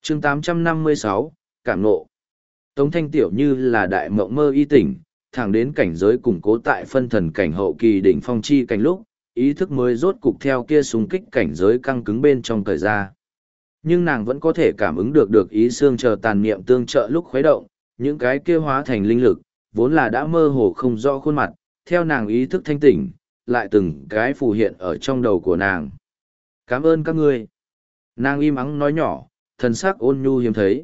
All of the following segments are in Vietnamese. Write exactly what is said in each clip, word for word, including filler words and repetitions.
chương tám trăm năm mươi sáu, Cảm Nộ. Tống Thanh Tiểu như là đại mộng mơ y tỉnh, thẳng đến cảnh giới củng cố tại phân thần cảnh hậu kỳ đỉnh phong chi cảnh lúc, ý thức mới rốt cục theo kia xung kích cảnh giới căng cứng bên trong thời ra. Nhưng nàng vẫn có thể cảm ứng được được ý xương chờ tàn niệm tương trợ lúc khuấy động, những cái kia hóa thành linh lực, vốn là đã mơ hồ không rõ khuôn mặt, theo nàng ý thức thanh tỉnh, lại từng cái phù hiện ở trong đầu của nàng. Cảm ơn các ngươi. Nàng im ắng nói nhỏ, thần sắc ôn nhu hiếm thấy.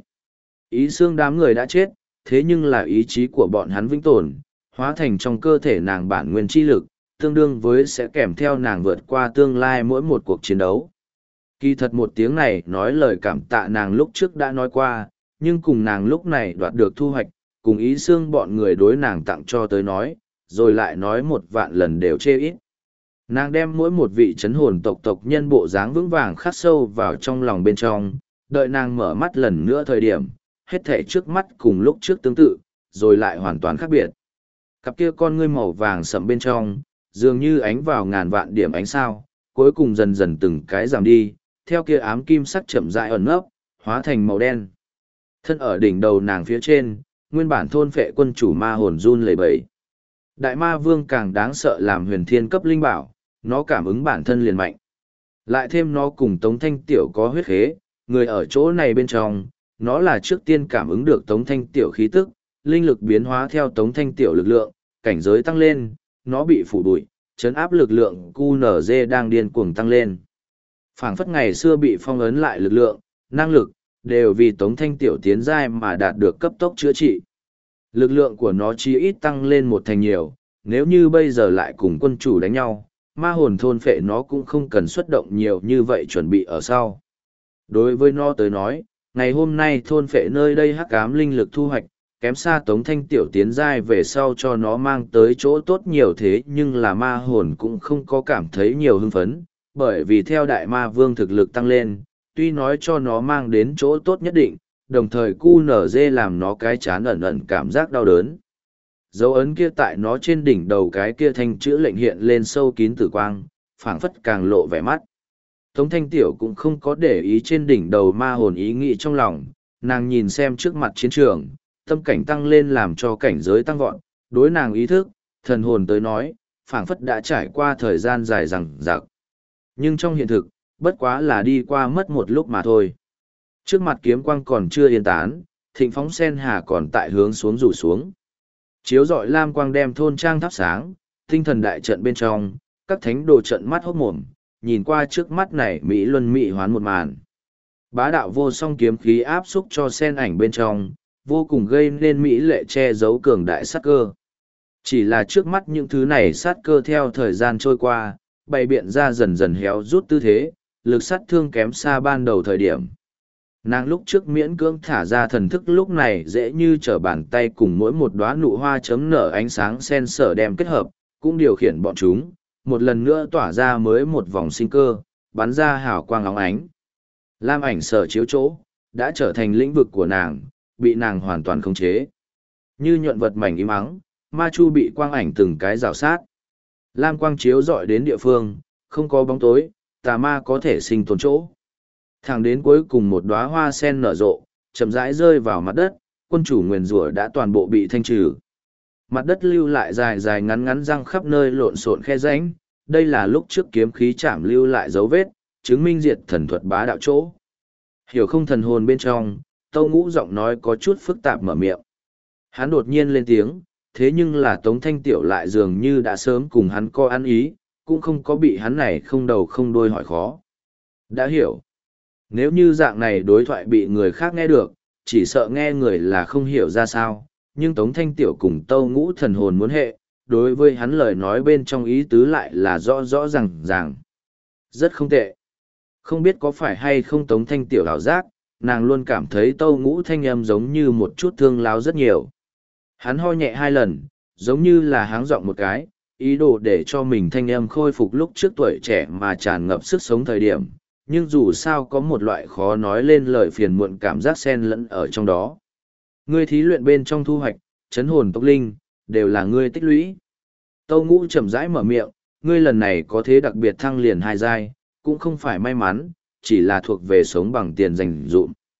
Ý xương đám người đã chết, thế nhưng là ý chí của bọn hắn vĩnh tồn, hóa thành trong cơ thể nàng bản nguyên chi lực, tương đương với sẽ kèm theo nàng vượt qua tương lai mỗi một cuộc chiến đấu. Kỳ thật một tiếng này nói lời cảm tạ nàng lúc trước đã nói qua, nhưng cùng nàng lúc này đoạt được thu hoạch, cùng ý xương bọn người đối nàng tặng cho tới nói, rồi lại nói một vạn lần đều chê ít. Nàng đem mỗi một vị chấn hồn tộc tộc nhân bộ dáng vững vàng khắc sâu vào trong lòng bên trong, đợi nàng mở mắt lần nữa thời điểm, hết thể trước mắt cùng lúc trước tương tự, rồi lại hoàn toàn khác biệt. Cặp kia con ngươi màu vàng sẫm bên trong, dường như ánh vào ngàn vạn điểm ánh sao, cuối cùng dần dần từng cái giảm đi, theo kia ám kim sắc chậm rãi ẩn nấp, hóa thành màu đen. Thân ở đỉnh đầu nàng phía trên, nguyên bản thôn phệ quân chủ ma hồn run lẩy bẩy. Đại ma vương càng đáng sợ làm huyền thiên cấp linh bảo, nó cảm ứng bản thân liền mạnh. Lại thêm nó cùng Tống Thanh Tiểu có huyết khế, người ở chỗ này bên trong, nó là trước tiên cảm ứng được Tống Thanh Tiểu khí tức, linh lực biến hóa theo Tống Thanh Tiểu lực lượng, cảnh giới tăng lên, nó bị phủ bụi, chấn áp lực lượng Q N Z đang điên cuồng tăng lên. Phảng phất ngày xưa bị phong ấn lại lực lượng, năng lực, đều vì Tống Thanh Tiểu tiến giai mà đạt được cấp tốc chữa trị. Lực lượng của nó chỉ ít tăng lên một thành nhiều, nếu như bây giờ lại cùng quân chủ đánh nhau, ma hồn thôn phệ nó cũng không cần xuất động nhiều như vậy chuẩn bị ở sau. Đối với nó tới nói, ngày hôm nay thôn phệ nơi đây hắc ám linh lực thu hoạch, kém xa Tống Thanh Tiểu tiến giai về sau cho nó mang tới chỗ tốt nhiều thế nhưng là ma hồn cũng không có cảm thấy nhiều hưng phấn, bởi vì theo đại ma vương thực lực tăng lên, tuy nói cho nó mang đến chỗ tốt nhất định, đồng thời cu nở dê làm nó cái chán ẩn ẩn cảm giác đau đớn. Dấu ấn kia tại nó trên đỉnh đầu cái kia thanh chữ lệnh hiện lên sâu kín tử quang, phảng phất càng lộ vẻ mắt. Tống Thanh Tiểu cũng không có để ý trên đỉnh đầu ma hồn ý nghĩ trong lòng, nàng nhìn xem trước mặt chiến trường, tâm cảnh tăng lên làm cho cảnh giới tăng vọt, đối nàng ý thức, thần hồn tới nói, phảng phất đã trải qua thời gian dài rằng rạc. Nhưng trong hiện thực, bất quá là đi qua mất một lúc mà thôi. Trước mặt kiếm quang còn chưa yên tán, thịnh phóng sen hà còn tại hướng xuống rủ xuống. Chiếu rọi lam quang đem thôn trang thắp sáng, tinh thần đại trận bên trong, các thánh đồ trận mắt hốt mồm, nhìn qua trước mắt này Mỹ luân Mỹ hoán một màn. Bá đạo vô song kiếm khí áp xúc cho sen ảnh bên trong, vô cùng gây nên Mỹ lệ che giấu cường đại sát cơ. Chỉ là trước mắt những thứ này sát cơ theo thời gian trôi qua, bày biện ra dần dần héo rút tư thế, lực sát thương kém xa ban đầu thời điểm. Nàng lúc trước miễn cưỡng thả ra thần thức lúc này dễ như trở bàn tay cùng mỗi một đóa nụ hoa chấm nở ánh sáng sen sở đem kết hợp, cũng điều khiển bọn chúng, một lần nữa tỏa ra mới một vòng sinh cơ, bắn ra hào quang óng ánh. Lam ảnh sở chiếu chỗ, đã trở thành lĩnh vực của nàng, bị nàng hoàn toàn khống chế. Như nhuận vật mảnh im ắng, ma chu bị quang ảnh từng cái rào sát. Lam quang chiếu dọi đến địa phương, không có bóng tối, tà ma có thể sinh tồn chỗ. Thẳng đến cuối cùng một đóa hoa sen nở rộ, chậm rãi rơi vào mặt đất, quân chủ nguyền rủa đã toàn bộ bị thanh trừ. Mặt đất lưu lại dài dài ngắn ngắn răng khắp nơi lộn xộn khe rãnh, đây là lúc trước kiếm khí chạm lưu lại dấu vết, chứng minh diệt thần thuật bá đạo chỗ. Hiểu không thần hồn bên trong, Tâu Ngũ giọng nói có chút phức tạp mở miệng. Hắn đột nhiên lên tiếng, thế nhưng là Tống Thanh Tiểu lại dường như đã sớm cùng hắn có ăn ý, cũng không có bị hắn này không đầu không đuôi hỏi khó. Đã hiểu. Nếu như dạng này đối thoại bị người khác nghe được, chỉ sợ nghe người là không hiểu ra sao, nhưng Tống Thanh Tiểu cùng Tâu Ngũ thần hồn muốn hệ, đối với hắn lời nói bên trong ý tứ lại là rõ rõ ràng ràng. Rất không tệ. Không biết có phải hay không Tống Thanh Tiểu ảo giác, nàng luôn cảm thấy Tâu Ngũ thanh âm giống như một chút thương láo rất nhiều. Hắn ho nhẹ hai lần, giống như là háng giọng một cái, ý đồ để cho mình thanh âm khôi phục lúc trước tuổi trẻ mà tràn ngập sức sống thời điểm, nhưng dù sao có một loại khó nói lên lời phiền muộn cảm giác xen lẫn ở trong đó. Ngươi thí luyện bên trong thu hoạch, chấn hồn tốc linh, đều là ngươi tích lũy. Tâu Ngũ chậm rãi mở miệng, ngươi lần này có thế đặc biệt thăng liền hai giai, cũng không phải may mắn, chỉ là thuộc về sống bằng tiền dành dụm.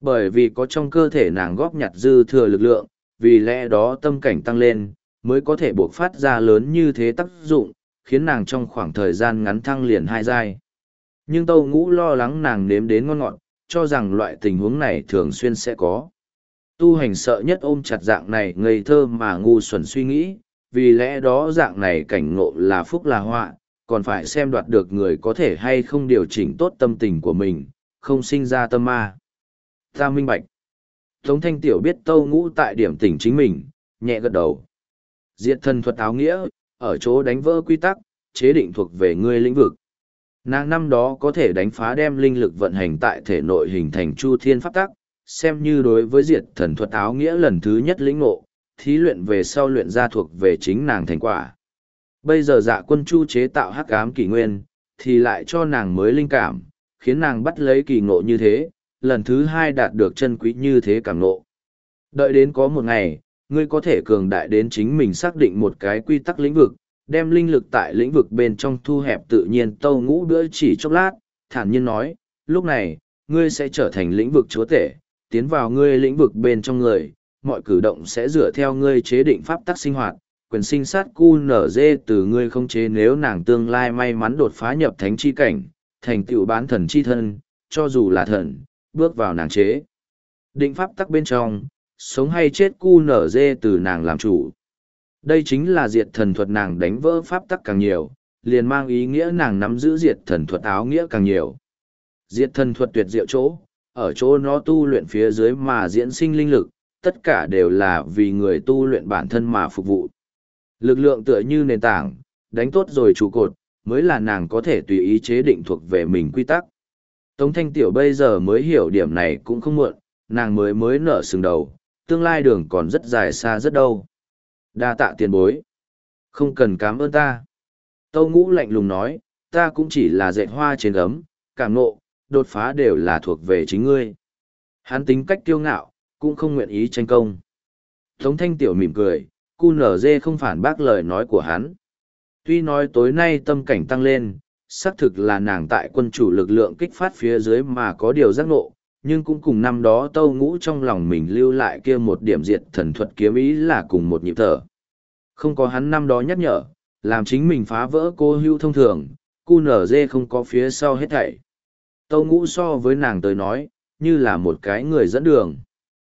Bởi vì có trong cơ thể nàng góp nhặt dư thừa lực lượng, vì lẽ đó tâm cảnh tăng lên, mới có thể buộc phát ra lớn như thế tác dụng, khiến nàng trong khoảng thời gian ngắn thăng liền hai giai. Nhưng Tâu Ngũ lo lắng nàng nếm đến ngon ngọt, cho rằng loại tình huống này thường xuyên sẽ có. Tu hành sợ nhất ôm chặt dạng này ngây thơ mà ngu xuẩn suy nghĩ, vì lẽ đó dạng này cảnh ngộ là phúc là họa, còn phải xem đoạt được người có thể hay không điều chỉnh tốt tâm tình của mình, không sinh ra tâm ma. Ta minh bạch. Tống Thanh Tiểu biết Tâu Ngũ tại điểm tỉnh chính mình, nhẹ gật đầu. Diệt thần thuật áo nghĩa, ở chỗ đánh vỡ quy tắc, chế định thuộc về ngươi lĩnh vực. Nàng năm đó có thể đánh phá đem linh lực vận hành tại thể nội hình thành chu thiên pháp tắc, xem như đối với diệt thần thuật áo nghĩa lần thứ nhất lĩnh ngộ, thí luyện về sau luyện ra thuộc về chính nàng thành quả. Bây giờ Dạ Quân Chu chế tạo hắc ám kỷ nguyên, thì lại cho nàng mới linh cảm, khiến nàng bắt lấy kỳ ngộ như thế, lần thứ hai đạt được chân quý như thế cảm ngộ. Đợi đến có một ngày, ngươi có thể cường đại đến chính mình xác định một cái quy tắc lĩnh vực, đem linh lực tại lĩnh vực bên trong thu hẹp tự nhiên. Tâu Ngũ bữa chỉ chốc lát, thản nhiên nói, lúc này, ngươi sẽ trở thành lĩnh vực chúa tể, tiến vào ngươi lĩnh vực bên trong người, mọi cử động sẽ dựa theo ngươi chế định pháp tắc sinh hoạt, quyền sinh sát cu nở dê từ ngươi không chế. Nếu nàng tương lai may mắn đột phá nhập thánh chi cảnh, thành tựu bán thần chi thân, cho dù là thần, bước vào nàng chế định pháp tắc bên trong, sống hay chết cu nở dê từ nàng làm chủ. Đây chính là diệt thần thuật, nàng đánh vỡ pháp tắc càng nhiều, liền mang ý nghĩa nàng nắm giữ diệt thần thuật áo nghĩa càng nhiều. Diệt thần thuật tuyệt diệu chỗ, ở chỗ nó tu luyện phía dưới mà diễn sinh linh lực, tất cả đều là vì người tu luyện bản thân mà phục vụ. Lực lượng tựa như nền tảng, đánh tốt rồi trụ cột, mới là nàng có thể tùy ý chế định thuộc về mình quy tắc. Tống Thanh Tiểu bây giờ mới hiểu điểm này cũng không muộn, nàng mới mới nở sừng đầu, tương lai đường còn rất dài xa rất đâu. Đa tạ tiền bối. Không cần cảm ơn ta. Tâu Ngũ lạnh lùng nói, ta cũng chỉ là dệt hoa trên gấm, cảm nộ, đột phá đều là thuộc về chính ngươi. Hắn tính cách kiêu ngạo, cũng không nguyện ý tranh công. Tống Thanh Tiểu mỉm cười, cu nở dê không phản bác lời nói của hắn. Tuy nói tối nay tâm cảnh tăng lên, xác thực là nàng tại quân chủ lực lượng kích phát phía dưới mà có điều giác ngộ, nhưng cũng cùng năm đó Tâu Ngũ trong lòng mình lưu lại kia một điểm diệt thần thuật kiếm ý là cùng một nhịp thở. Không có hắn năm đó nhắc nhở, làm chính mình phá vỡ cô hưu thông thường, cu nở dê không có phía sau hết thảy. Tâu Ngũ so với nàng tới nói, như là một cái người dẫn đường.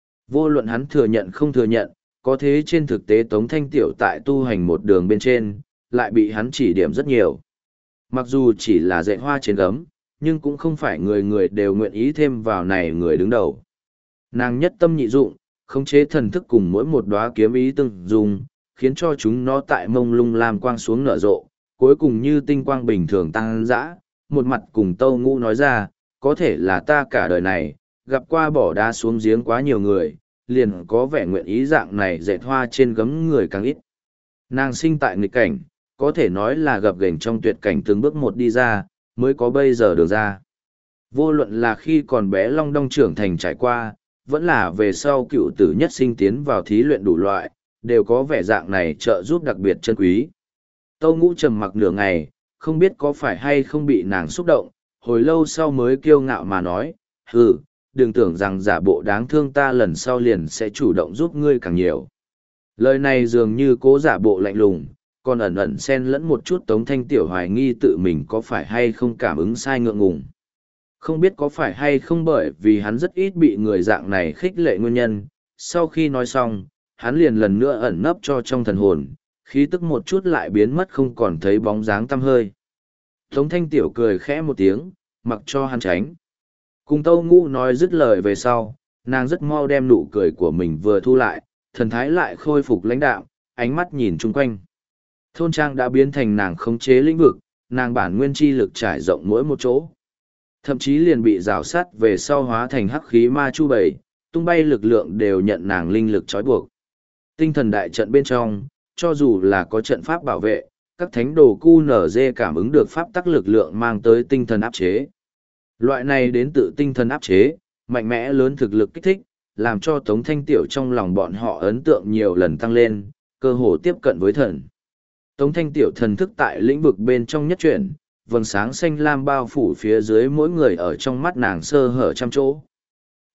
Vô luận hắn thừa nhận không thừa nhận, có thế trên thực tế Tống Thanh Tiểu tại tu hành một đường bên trên, lại bị hắn chỉ điểm rất nhiều. Mặc dù chỉ là dạy hoa trên gấm, nhưng cũng không phải người người đều nguyện ý thêm vào này người đứng đầu. Nàng nhất tâm nhị dụng, khống chế thần thức cùng mỗi một đóa kiếm ý từng dùng, khiến cho chúng nó tại mông lung làm quang xuống nở rộ, cuối cùng như tinh quang bình thường tăng dã, một mặt cùng Tâu Ngũ nói ra, có thể là ta cả đời này, gặp qua bỏ đá xuống giếng quá nhiều người, liền có vẻ nguyện ý dạng này dệt hoa trên gấm người càng ít. Nàng sinh tại nghịch cảnh, có thể nói là gập ghềnh trong tuyệt cảnh từng bước một đi ra, mới có bây giờ được ra. Vô luận là khi còn bé Long Đong trưởng thành trải qua, vẫn là về sau cựu tử nhất sinh tiến vào thí luyện đủ loại, đều có vẻ dạng này trợ giúp đặc biệt chân quý. Tâu Ngũ trầm mặc nửa ngày, không biết có phải hay không bị nàng xúc động, hồi lâu sau mới kiêu ngạo mà nói, hừ, đừng tưởng rằng giả bộ đáng thương, ta lần sau liền sẽ chủ động giúp ngươi càng nhiều. Lời này dường như cố giả bộ lạnh lùng, còn ẩn ẩn xen lẫn một chút Tống Thanh Tiểu hoài nghi tự mình có phải hay không cảm ứng sai ngượng ngùng. Không biết có phải hay không bởi vì hắn rất ít bị người dạng này khích lệ nguyên nhân, sau khi nói xong, hắn liền lần nữa ẩn nấp cho trong thần hồn, khí tức một chút lại biến mất không còn thấy bóng dáng tăm hơi. Tống Thanh Tiểu cười khẽ một tiếng, mặc cho hắn tránh. Cùng Tâu Ngũ nói dứt lời về sau, nàng rất mau đem nụ cười của mình vừa thu lại, thần thái lại khôi phục lãnh đạm, ánh mắt nhìn chung quanh. Thôn trang đã biến thành nàng khống chế lĩnh vực, nàng bản nguyên chi lực trải rộng mỗi một chỗ. Thậm chí liền bị rào sát về sau hóa thành hắc khí ma chu bầy, tung bay lực lượng đều nhận nàng linh lực trói buộc. Tinh thần đại trận bên trong, cho dù là có trận pháp bảo vệ, các thánh đồ cu nở dê cảm ứng được pháp tắc lực lượng mang tới tinh thần áp chế. Loại này đến tự tinh thần áp chế, mạnh mẽ lớn thực lực kích thích, làm cho Tống Thanh Tiểu trong lòng bọn họ ấn tượng nhiều lần tăng lên, cơ hồ tiếp cận với thần. Tống Thanh Tiểu thần thức tại lĩnh vực bên trong nhất chuyển, vầng sáng xanh lam bao phủ phía dưới mỗi người ở trong mắt nàng sơ hở trăm chỗ.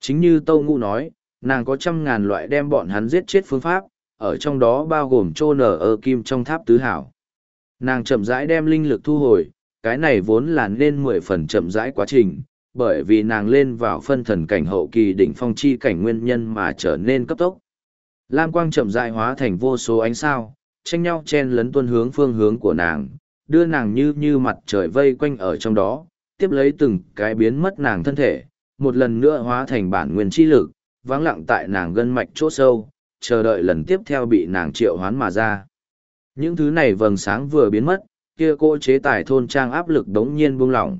Chính như Tâu Ngũ nói, nàng có trăm ngàn loại đem bọn hắn giết chết phương pháp, ở trong đó bao gồm chôn nở ở kim trong tháp tứ hảo. Nàng chậm rãi đem linh lực thu hồi, cái này vốn là nên mười phần chậm rãi quá trình, bởi vì nàng lên vào phân thần cảnh hậu kỳ đỉnh phong chi cảnh nguyên nhân mà trở nên cấp tốc. Lam quang chậm rãi hóa thành vô số ánh sao, tranh nhau chen lấn tuân hướng phương hướng của nàng, đưa nàng như như mặt trời vây quanh ở trong đó, tiếp lấy từng cái biến mất nàng thân thể, một lần nữa hóa thành bản nguyên chi lực, vắng lặng tại nàng gân mạch chỗ sâu, chờ đợi lần tiếp theo bị nàng triệu hoán mà ra. Những thứ này vầng sáng vừa biến mất, kia cô chế tài thôn trang áp lực đống nhiên buông lỏng.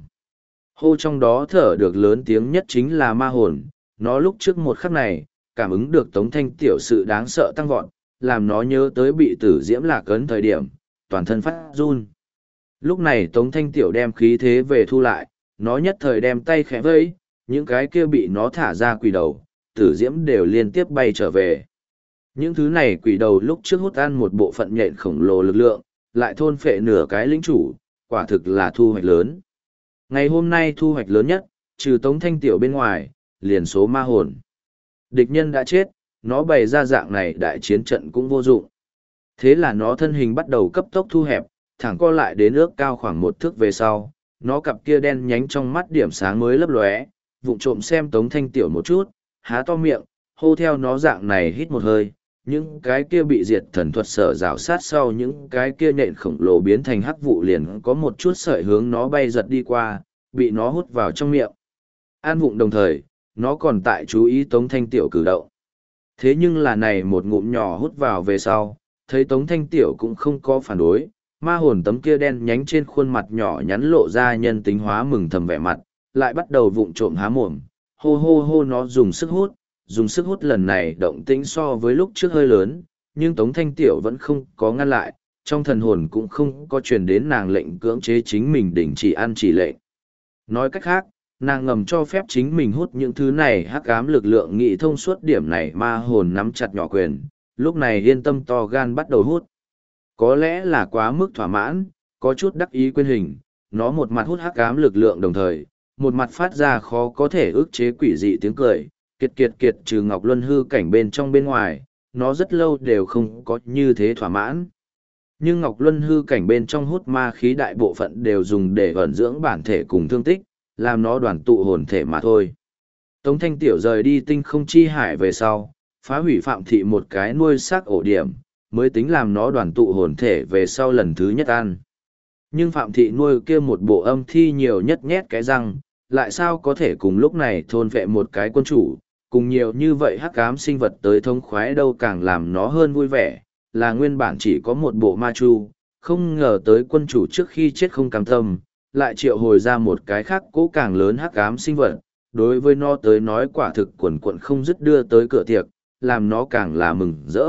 Hô trong đó thở được lớn tiếng nhất chính là ma hồn, nó lúc trước một khắc này, cảm ứng được Tống Thanh tiểu sự đáng sợ tăng vọt, làm nó nhớ tới bị tử diễm lạc ấn thời điểm, toàn thân phát run. Lúc này Tống Thanh tiểu đem khí thế về thu lại, nó nhất thời đem tay khẽ vẫy, những cái kia bị nó thả ra quỷ đầu, tử diễm đều liên tiếp bay trở về. Những thứ này quỷ đầu lúc trước hút ăn một bộ phận nhện khổng lồ lực lượng, lại thôn phệ nửa cái lĩnh chủ, quả thực là thu hoạch lớn. Ngày hôm nay thu hoạch lớn nhất, trừ Tống Thanh tiểu bên ngoài, liền số ma hồn. Địch nhân đã chết, nó bày ra dạng này đại chiến trận cũng vô dụng. Thế là nó thân hình bắt đầu cấp tốc thu hẹp, thẳng co lại đến ước cao khoảng một thước về sau, nó cặp kia đen nhánh trong mắt điểm sáng mới lấp lóe, vụng trộm xem Tống Thanh tiểu một chút, há to miệng, hô theo nó dạng này hít một hơi, những cái kia bị diệt thần thuật sở rào sát sau những cái kia nện khổng lồ biến thành hắc vụ liền có một chút sợi hướng nó bay giật đi qua, bị nó hút vào trong miệng. An vụng đồng thời, nó còn tại chú ý Tống Thanh tiểu cử động. Thế nhưng là này một ngụm nhỏ hút vào về sau, thấy Tống Thanh tiểu cũng không có phản đối, ma hồn tấm kia đen nhánh trên khuôn mặt nhỏ nhắn lộ ra nhân tính hóa mừng thầm vẻ mặt, lại bắt đầu vụng trộm há mồm, hô hô hô nó dùng sức hút, dùng sức hút lần này động tĩnh so với lúc trước hơi lớn, nhưng Tống Thanh tiểu vẫn không có ngăn lại, trong thần hồn cũng không có truyền đến nàng lệnh cưỡng chế chính mình đình chỉ ăn chỉ lệnh. Nói cách khác, nàng ngầm cho phép chính mình hút những thứ này hắc ám lực lượng nghị thông suốt điểm này ma hồn nắm chặt nhỏ quyền, lúc này yên tâm to gan bắt đầu hút. Có lẽ là quá mức thỏa mãn, có chút đắc ý quên hình, nó một mặt hút hắc ám lực lượng đồng thời, một mặt phát ra khó có thể ức chế quỷ dị tiếng cười, kiệt kiệt kiệt trừ Ngọc Luân hư cảnh bên trong bên ngoài, nó rất lâu đều không có như thế thỏa mãn. Nhưng Ngọc Luân hư cảnh bên trong hút ma khí đại bộ phận đều dùng để ẩn dưỡng bản thể cùng thương tích, làm nó đoàn tụ hồn thể mà thôi. Tống Thanh tiểu rời đi tinh không chi hải về sau, phá hủy Phạm thị một cái nuôi xác ổ điểm, mới tính làm nó đoàn tụ hồn thể về sau lần thứ nhất ăn. Nhưng Phạm thị nuôi kia một bộ âm thi nhiều nhất nhét cái răng, lại sao có thể cùng lúc này thôn vệ một cái quân chủ, cùng nhiều như vậy hắc ám sinh vật tới thông khoái đâu càng làm nó hơn vui vẻ, là nguyên bản chỉ có một bộ ma chu, không ngờ tới quân chủ trước khi chết không cam tâm, lại triệu hồi ra một cái khác cố càng lớn hắc ám sinh vật, đối với nó tới nói quả thực quần quận không dứt đưa tới cửa tiệc, làm nó càng là mừng rỡ.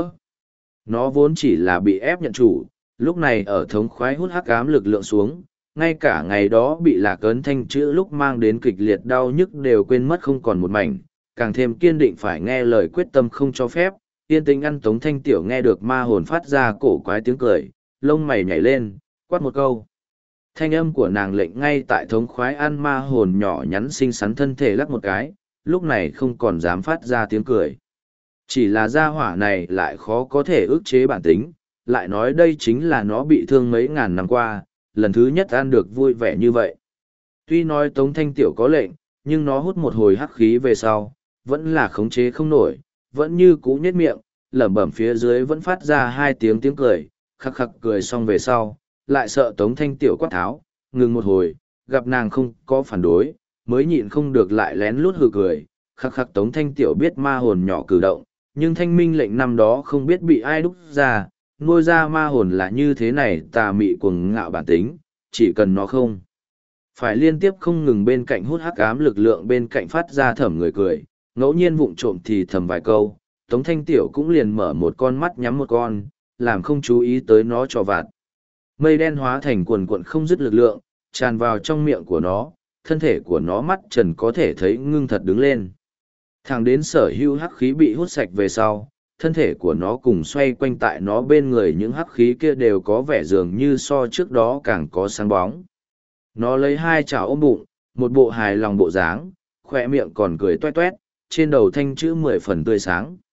Nó vốn chỉ là bị ép nhận chủ, lúc này ở thống khoái hút hắc ám lực lượng xuống, ngay cả ngày đó bị lạc ấn thanh chữ lúc mang đến kịch liệt đau nhức đều quên mất không còn một mảnh, càng thêm kiên định phải nghe lời quyết tâm không cho phép, yên tĩnh ăn Tống Thanh tiểu nghe được ma hồn phát ra cổ quái tiếng cười, lông mày nhảy lên, quát một câu. Thanh âm của nàng lệnh ngay tại thống khoái ăn ma hồn nhỏ nhắn xinh xắn thân thể lắc một cái, lúc này không còn dám phát ra tiếng cười. Chỉ là gia hỏa này lại khó có thể ức chế bản tính, lại nói đây chính là nó bị thương mấy ngàn năm qua, lần thứ nhất ăn được vui vẻ như vậy. Tuy nói Tống Thanh tiểu có lệnh, nhưng nó hút một hồi hắc khí về sau, vẫn là khống chế không nổi, vẫn như cũ nhếch miệng, lẩm bẩm phía dưới vẫn phát ra hai tiếng tiếng cười, khắc khắc cười xong về sau, lại sợ Tống Thanh tiểu quát tháo, ngừng một hồi, gặp nàng không có phản đối, mới nhịn không được lại lén lút hừ cười, khắc khắc Tống Thanh tiểu biết ma hồn nhỏ cử động, nhưng thanh minh lệnh năm đó không biết bị ai đúc ra, nuôi ra ma hồn là như thế này tà mị cuồng ngạo bản tính, chỉ cần nó không phải liên tiếp không ngừng bên cạnh hút hắc ám lực lượng bên cạnh phát ra thẩm người cười, ngẫu nhiên vụng trộm thì thầm vài câu, Tống Thanh tiểu cũng liền mở một con mắt nhắm một con, làm không chú ý tới nó trò vặt. Mây đen hóa thành quần quận không dứt lực lượng, tràn vào trong miệng của nó, thân thể của nó mắt trần có thể thấy ngưng thật đứng lên. Thẳng đến sở hữu hắc khí bị hút sạch về sau, thân thể của nó cùng xoay quanh tại nó bên người những hắc khí kia đều có vẻ dường như so trước đó càng có sáng bóng. Nó lấy hai chảo ôm bụng, một bộ hài lòng bộ dáng, khỏe miệng còn cười toét toét, trên đầu thanh chữ mười phần tươi sáng.